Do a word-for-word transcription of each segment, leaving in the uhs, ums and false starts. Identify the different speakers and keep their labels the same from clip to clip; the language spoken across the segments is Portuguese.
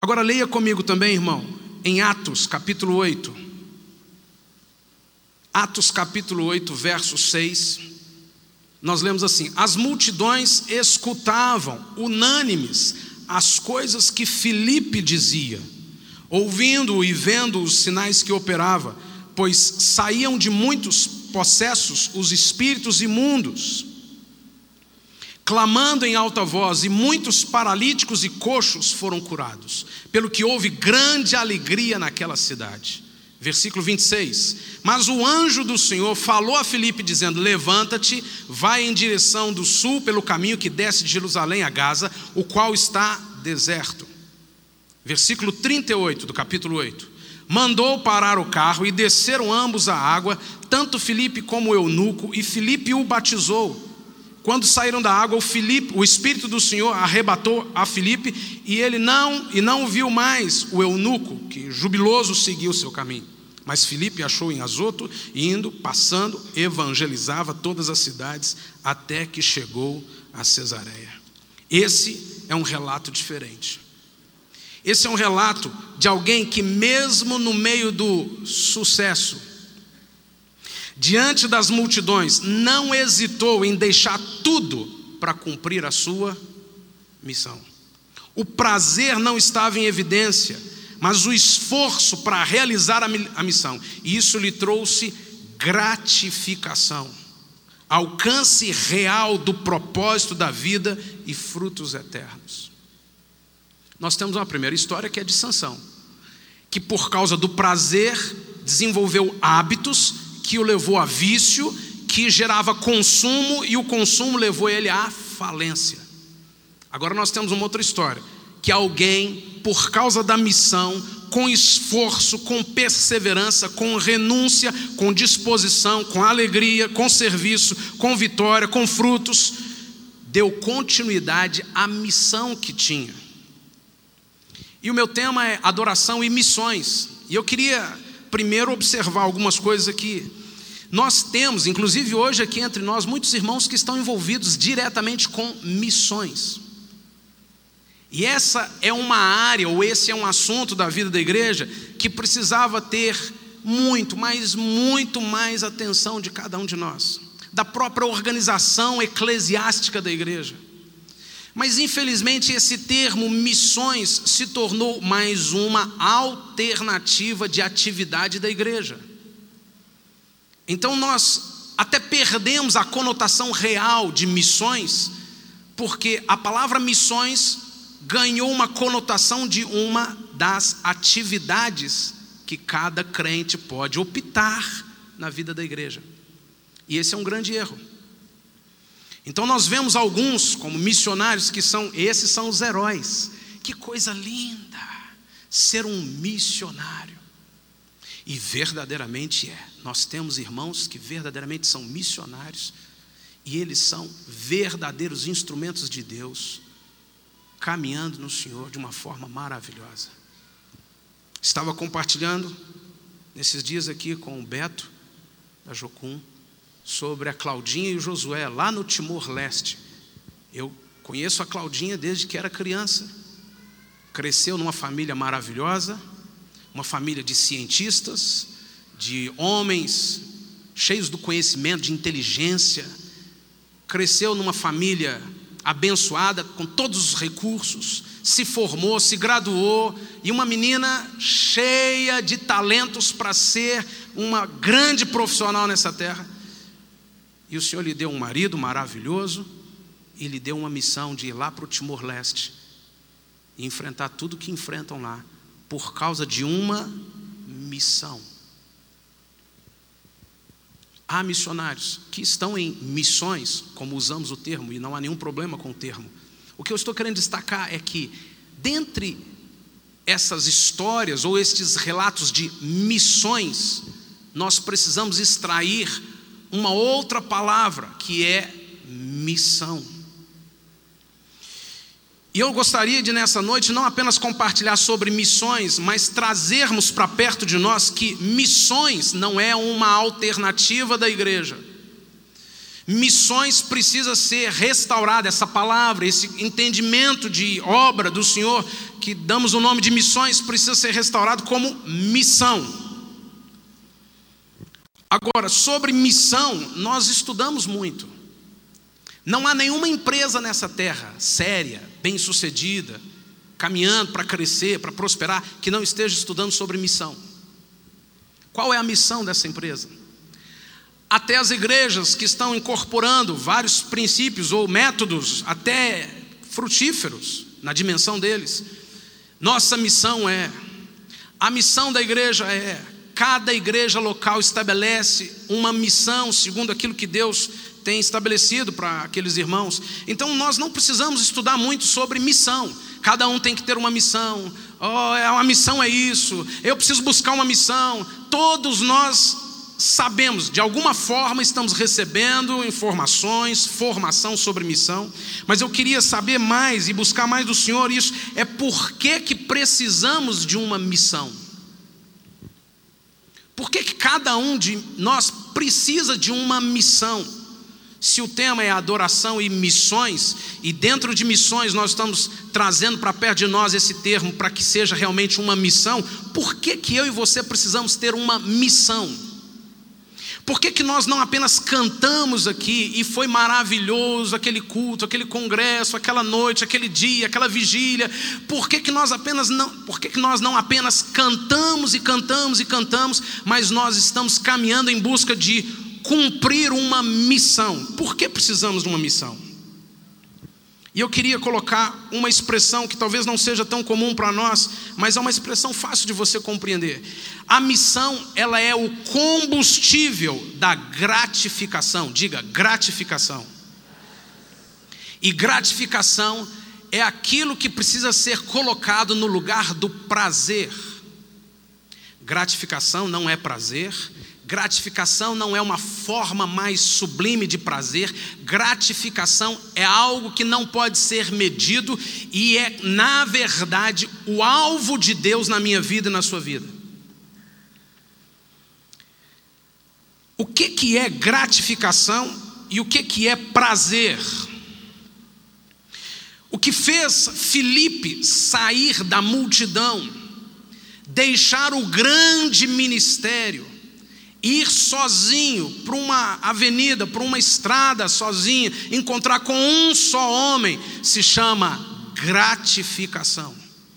Speaker 1: Agora leia comigo também, irmão, em Atos capítulo oito. Atos capítulo oito, verso seis. Nós lemos assim: as multidões escutavam, unânimes, as coisas que Filipe dizia, ouvindo e vendo os sinais que operava, pois saíam de muitos possessos os espíritos imundos, clamando em alta voz, e muitos paralíticos e coxos foram curados, pelo que houve grande alegria naquela cidade. Versículo vinte e seis. Mas o anjo do Senhor falou a Filipe dizendo: levanta-te, vai em direção do sul pelo caminho que desce de Jerusalém a Gaza, o qual está deserto. Versículo trinta e oito do capítulo oito. Mandou parar o carro e desceram ambos a água, tanto Filipe como o eunuco, e Filipe o batizou. Quando saíram da água, o, Filipe, o Espírito do Senhor arrebatou a Filipe, e ele não, e não viu mais o eunuco, que jubiloso seguiu o seu caminho. Mas Filipe achou em Azoto, indo, passando, evangelizava todas as cidades, até que chegou a Cesareia. Esse é um relato diferente. Esse é um relato de alguém que, mesmo no meio do sucesso, diante das multidões, não hesitou em deixar tudo para cumprir a sua missão. O prazer não estava em evidência, mas o esforço para realizar a missão. E isso lhe trouxe gratificação, alcance real do propósito da vida e frutos eternos. Nós temos uma primeira história que é de Sansão, que por causa do prazer desenvolveu hábitos que o levou a vício, que gerava consumo, e o consumo levou ele à falência. Agora nós temos uma outra história, que alguém, por causa da missão, com esforço, com perseverança, com renúncia, com disposição, com alegria, com serviço, com vitória, com frutos, deu continuidade à missão que tinha. E o meu tema é adoração e missões. E eu queria primeiro observar algumas coisas aqui. Nós temos, inclusive hoje aqui entre nós, muitos irmãos que estão envolvidos diretamente com missões. E essa é uma área, ou esse é um assunto da vida da igreja que precisava ter muito, mas muito mais atenção de cada um de nós, da própria organização eclesiástica da igreja. Mas infelizmente esse termo missões se tornou mais uma alternativa de atividade da igreja. Então nós até perdemos a conotação real de missões, porque a palavra missões ganhou uma conotação de uma das atividades que cada crente pode optar na vida da igreja. E esse é um grande erro. Então nós vemos alguns como missionários que são, esses são os heróis. Que coisa linda ser um missionário. E verdadeiramente é. Nós temos irmãos que verdadeiramente são missionários, e eles são verdadeiros instrumentos de Deus, caminhando no Senhor de uma forma maravilhosa. Estava compartilhando nesses dias aqui com o Beto da Jocum sobre a Claudinha e o Josué lá no Timor-Leste. Eu conheço a Claudinha desde que era criança, cresceu numa família maravilhosa, uma família de cientistas, de homens cheios do conhecimento, de inteligência, cresceu numa família abençoada, com todos os recursos, se formou, se graduou, e uma menina cheia de talentos para ser uma grande profissional nessa terra. E o Senhor lhe deu um marido maravilhoso, e lhe deu uma missão de ir lá para o Timor-Leste e enfrentar tudo que enfrentam lá, por causa de uma missão. Há missionários que estão em missões, como usamos o termo, e não há nenhum problema com o termo. O que eu estou querendo destacar é que, dentre essas histórias ou estes relatos de missões, nós precisamos extrair uma outra palavra, que é missão. E eu gostaria de, nessa noite, não apenas compartilhar sobre missões, mas trazermos para perto de nós que missões não é uma alternativa da igreja. Missões precisa ser restaurada, essa palavra, esse entendimento de obra do Senhor, que damos o nome de missões, precisa ser restaurado como missão. Agora, sobre missão, nós estudamos muito. Não há nenhuma empresa nessa terra, séria, bem-sucedida, caminhando para crescer, para prosperar, que não esteja estudando sobre missão. Qual é a missão dessa empresa? Até as igrejas que estão incorporando vários princípios ou métodos, até frutíferos, na dimensão deles. Nossa missão é, a missão da igreja é, cada igreja local estabelece uma missão, segundo aquilo que Deus tem estabelecido para aqueles irmãos. Então nós não precisamos estudar muito sobre missão. Cada um tem que ter uma missão. Oh, é uma missão é isso. Eu preciso buscar uma missão. Todos nós sabemos, de alguma forma estamos recebendo informações, formação sobre missão. Mas eu queria saber mais e buscar mais do Senhor isso. É por que que precisamos de uma missão? Por que que cada um de nós precisa de uma missão? Se o tema é adoração e missões, e dentro de missões nós estamos trazendo para perto de nós esse termo para que seja realmente uma missão, por que que eu e você precisamos ter uma missão? Por que que nós não apenas cantamos aqui e foi maravilhoso aquele culto, aquele congresso, aquela noite, aquele dia, aquela vigília? Por que que nós apenas não, por que que nós não apenas cantamos e cantamos e cantamos, mas nós estamos caminhando em busca de cumprir uma missão? Por que precisamos de uma missão? E eu queria colocar uma expressão que talvez não seja tão comum para nós, mas é uma expressão fácil de você compreender. A missão, ela é o combustível da gratificação. Diga, gratificação. E gratificação é aquilo que precisa ser colocado no lugar do prazer. Gratificação não é prazer. Gratificação não é uma forma mais sublime de prazer. Gratificação é algo que não pode ser medido e é, na verdade, o alvo de Deus na minha vida e na sua vida. O que que é gratificação e o que que é prazer? O que fez Filipe sair da multidão, deixar o grande ministério, ir sozinho para uma avenida, para uma estrada sozinho, encontrar com um só homem, se chama gratificação.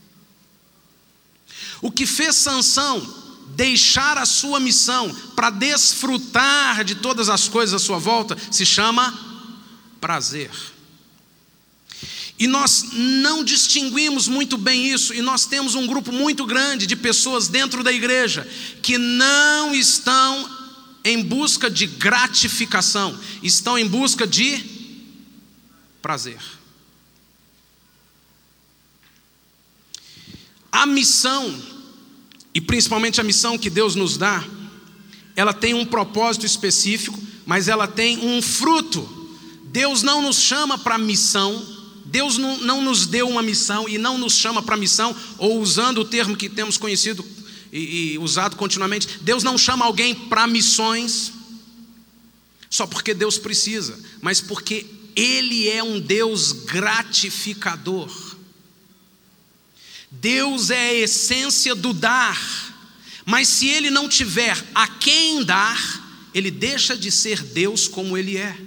Speaker 1: O que fez Sansão deixar a sua missão para desfrutar de todas as coisas à sua volta, se chama prazer. E nós não distinguimos muito bem isso, e nós temos um grupo muito grande de pessoas dentro da igreja que não estão em busca de gratificação, estão em busca de prazer. A missão, e principalmente a missão que Deus nos dá, ela tem um propósito específico, mas ela tem um fruto. Deus não nos chama para missão. Deus não, não nos deu uma missão e não nos chama para missão, ou usando o termo que temos conhecido e, e usado continuamente, Deus não chama alguém para missões só porque Deus precisa, mas porque Ele é um Deus gratificador. Deus é a essência do dar, mas se Ele não tiver a quem dar, Ele deixa de ser Deus como Ele é.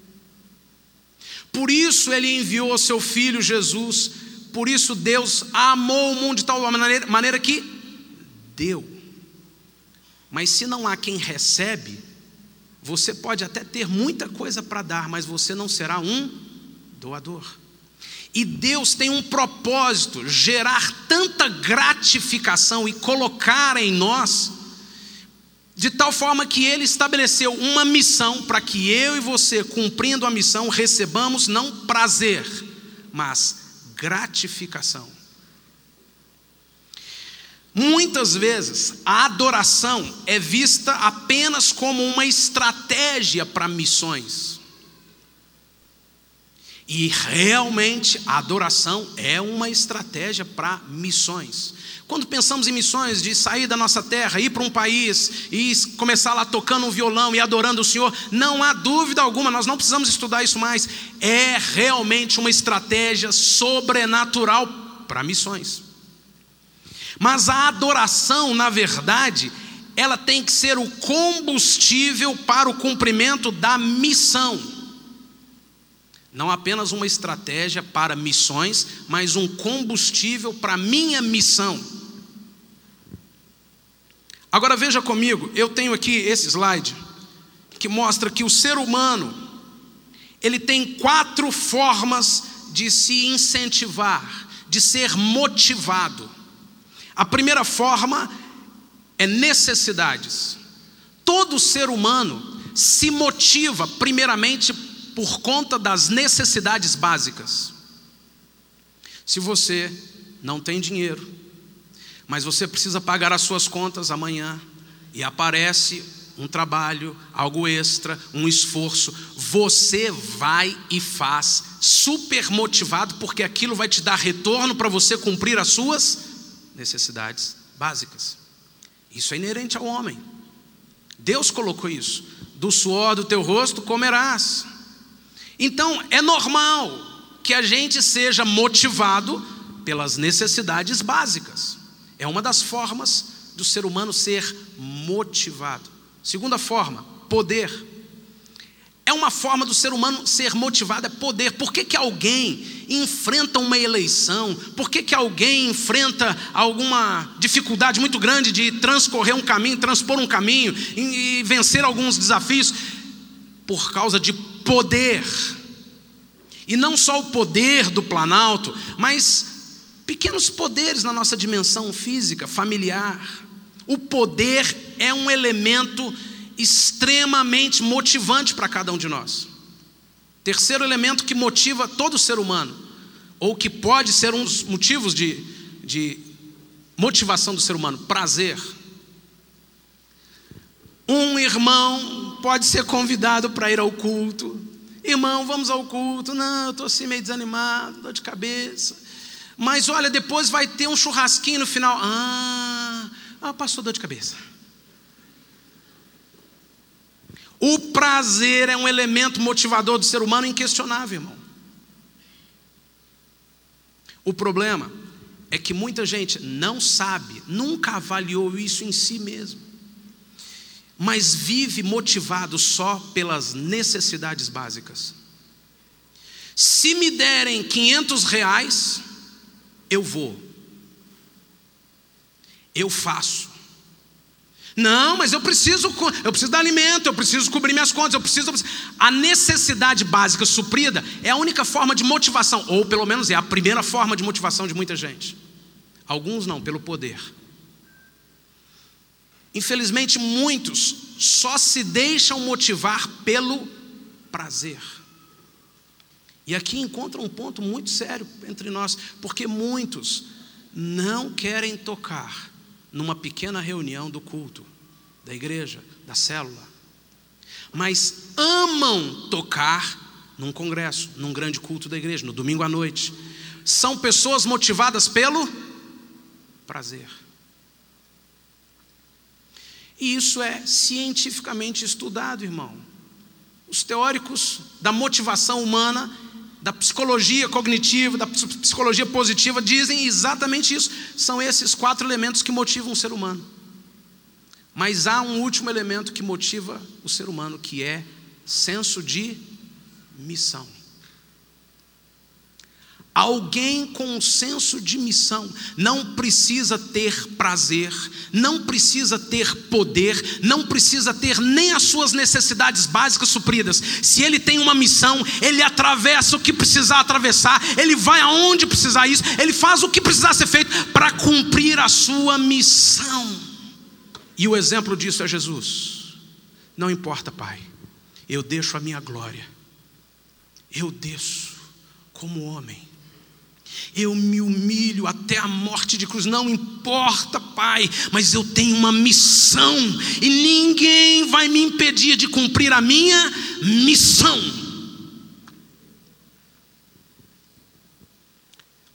Speaker 1: Por isso Ele enviou o seu Filho Jesus, por isso Deus amou o mundo de tal maneira, maneira que deu. Mas se não há quem recebe, você pode até ter muita coisa para dar, mas você não será um doador. E Deus tem um propósito, gerar tanta gratificação e colocar em nós, de tal forma que Ele estabeleceu uma missão para que eu e você, cumprindo a missão, recebamos não prazer, mas gratificação. Muitas vezes a adoração é vista apenas como uma estratégia para missões. E realmente a adoração é uma estratégia para missões. Quando pensamos em missões, de sair da nossa terra, ir para um país e começar lá tocando um violão e adorando o Senhor, não há dúvida alguma, nós não precisamos estudar isso mais. É realmente uma estratégia sobrenatural para missões. Mas a adoração, na verdade, ela tem que ser o combustível para o cumprimento da missão. Não apenas uma estratégia para missões, mas um combustível para a minha missão. Agora veja comigo, eu tenho aqui esse slide que mostra que o ser humano, ele tem quatro formas de se incentivar, de ser motivado. A primeira forma é necessidades. Todo ser humano se motiva primeiramente por conta das necessidades básicas. Se você não tem dinheiro, mas você precisa pagar as suas contas amanhã, e aparece um trabalho, algo extra, um esforço, você vai e faz, super motivado, porque aquilo vai te dar retorno para você cumprir as suas necessidades básicas. Isso é inerente ao homem. Deus colocou isso. Do suor do teu rosto comerás. Então é normal que a gente seja motivado pelas necessidades básicas. É uma das formas do ser humano ser motivado. Segunda forma, poder. É uma forma do ser humano ser motivado, é poder. Por que que alguém enfrenta uma eleição? Por que que alguém enfrenta alguma dificuldade muito grande de transcorrer um caminho, transpor um caminho e vencer alguns desafios? Por causa de poder. E não só o poder do Planalto, mas pequenos poderes na nossa dimensão física, familiar. O poder é um elemento extremamente motivante para cada um de nós. Terceiro elemento que motiva todo ser humano, ou que pode ser um dos motivos de, de motivação do ser humano: prazer. Um irmão pode ser convidado para ir ao culto. Irmão, vamos ao culto. Não, eu estou assim meio desanimado, dor de cabeça. Mas olha, depois vai ter um churrasquinho no final. Ah, ah passou dor de cabeça. O prazer é um elemento motivador do ser humano inquestionável, irmão. O problema é que muita gente não sabe, nunca avaliou isso em si mesmo, mas vive motivado só pelas necessidades básicas. Se me derem quinhentos reais, eu vou. Eu faço. Não, mas eu preciso, eu preciso dar alimento, eu preciso cobrir minhas contas, eu preciso, eu preciso. A necessidade básica suprida é a única forma de motivação, ou pelo menos é a primeira forma de motivação de muita gente. Alguns não, pelo poder. Infelizmente muitos só se deixam motivar pelo prazer. E aqui encontra um ponto muito sério entre nós, porque muitos não querem tocar numa pequena reunião do culto, da igreja, da célula, mas amam tocar num congresso, num grande culto da igreja, no domingo à noite. São pessoas motivadas pelo prazer. E isso é cientificamente estudado, irmão. Os teóricos da motivação humana, da psicologia cognitiva, da psicologia positiva, dizem exatamente isso. São esses quatro elementos que motivam o ser humano. Mas há um último elemento que motiva o ser humano, que é senso de missão. Alguém com um senso de missão não precisa ter prazer, não precisa ter poder, não precisa ter nem as suas necessidades básicas supridas. Se ele tem uma missão, ele atravessa o que precisar atravessar, ele vai aonde precisar isso, ele faz o que precisar ser feito para cumprir a sua missão. E o exemplo disso é Jesus. Não importa, Pai, eu deixo a minha glória, eu desço como homem, eu me humilho até a morte de cruz. Não importa, Pai, mas eu tenho uma missão e ninguém vai me impedir de cumprir a minha missão.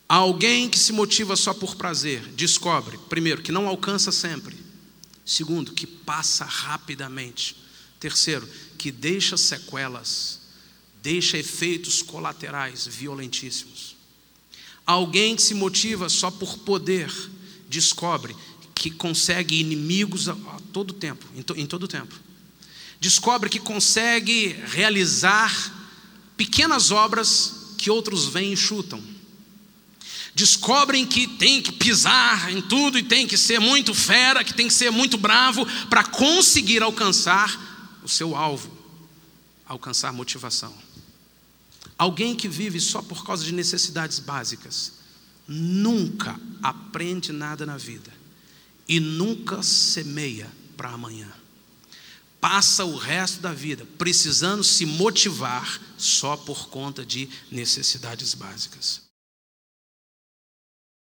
Speaker 1: Alguém que se motiva só por prazer, descobre, primeiro, que não alcança sempre. Segundo, que passa rapidamente. Terceiro, que deixa sequelas, deixa efeitos colaterais violentíssimos. Alguém que se motiva só por poder, descobre que consegue inimigos a, a todo tempo, em, to, em todo tempo. Descobre que consegue realizar pequenas obras que outros vêm e chutam. Descobrem que tem que pisar em tudo e tem que ser muito fera, que tem que ser muito bravo para conseguir alcançar o seu alvo, alcançar motivação. Alguém que vive só por causa de necessidades básicas nunca aprende nada na vida e nunca semeia para amanhã. Passa o resto da vida precisando se motivar só por conta de necessidades básicas.